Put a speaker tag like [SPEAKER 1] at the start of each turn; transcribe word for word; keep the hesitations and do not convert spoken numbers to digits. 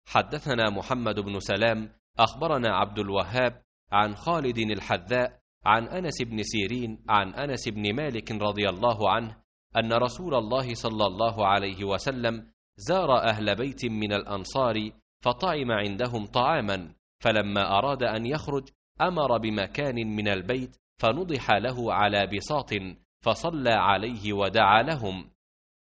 [SPEAKER 1] حدثنا محمد بن سلام أخبرنا عبد الوهاب عن خالد الحذاء عن أنس بن سيرين عن أنس بن مالك رضي الله عنه أن رسول الله صلى الله عليه وسلم زار أهل بيت من الأنصار فطعم عندهم طعاما، فلما أراد أن يخرج أمر بمكان من البيت فنضح له على بساط فصلى عليه ودعا لهم،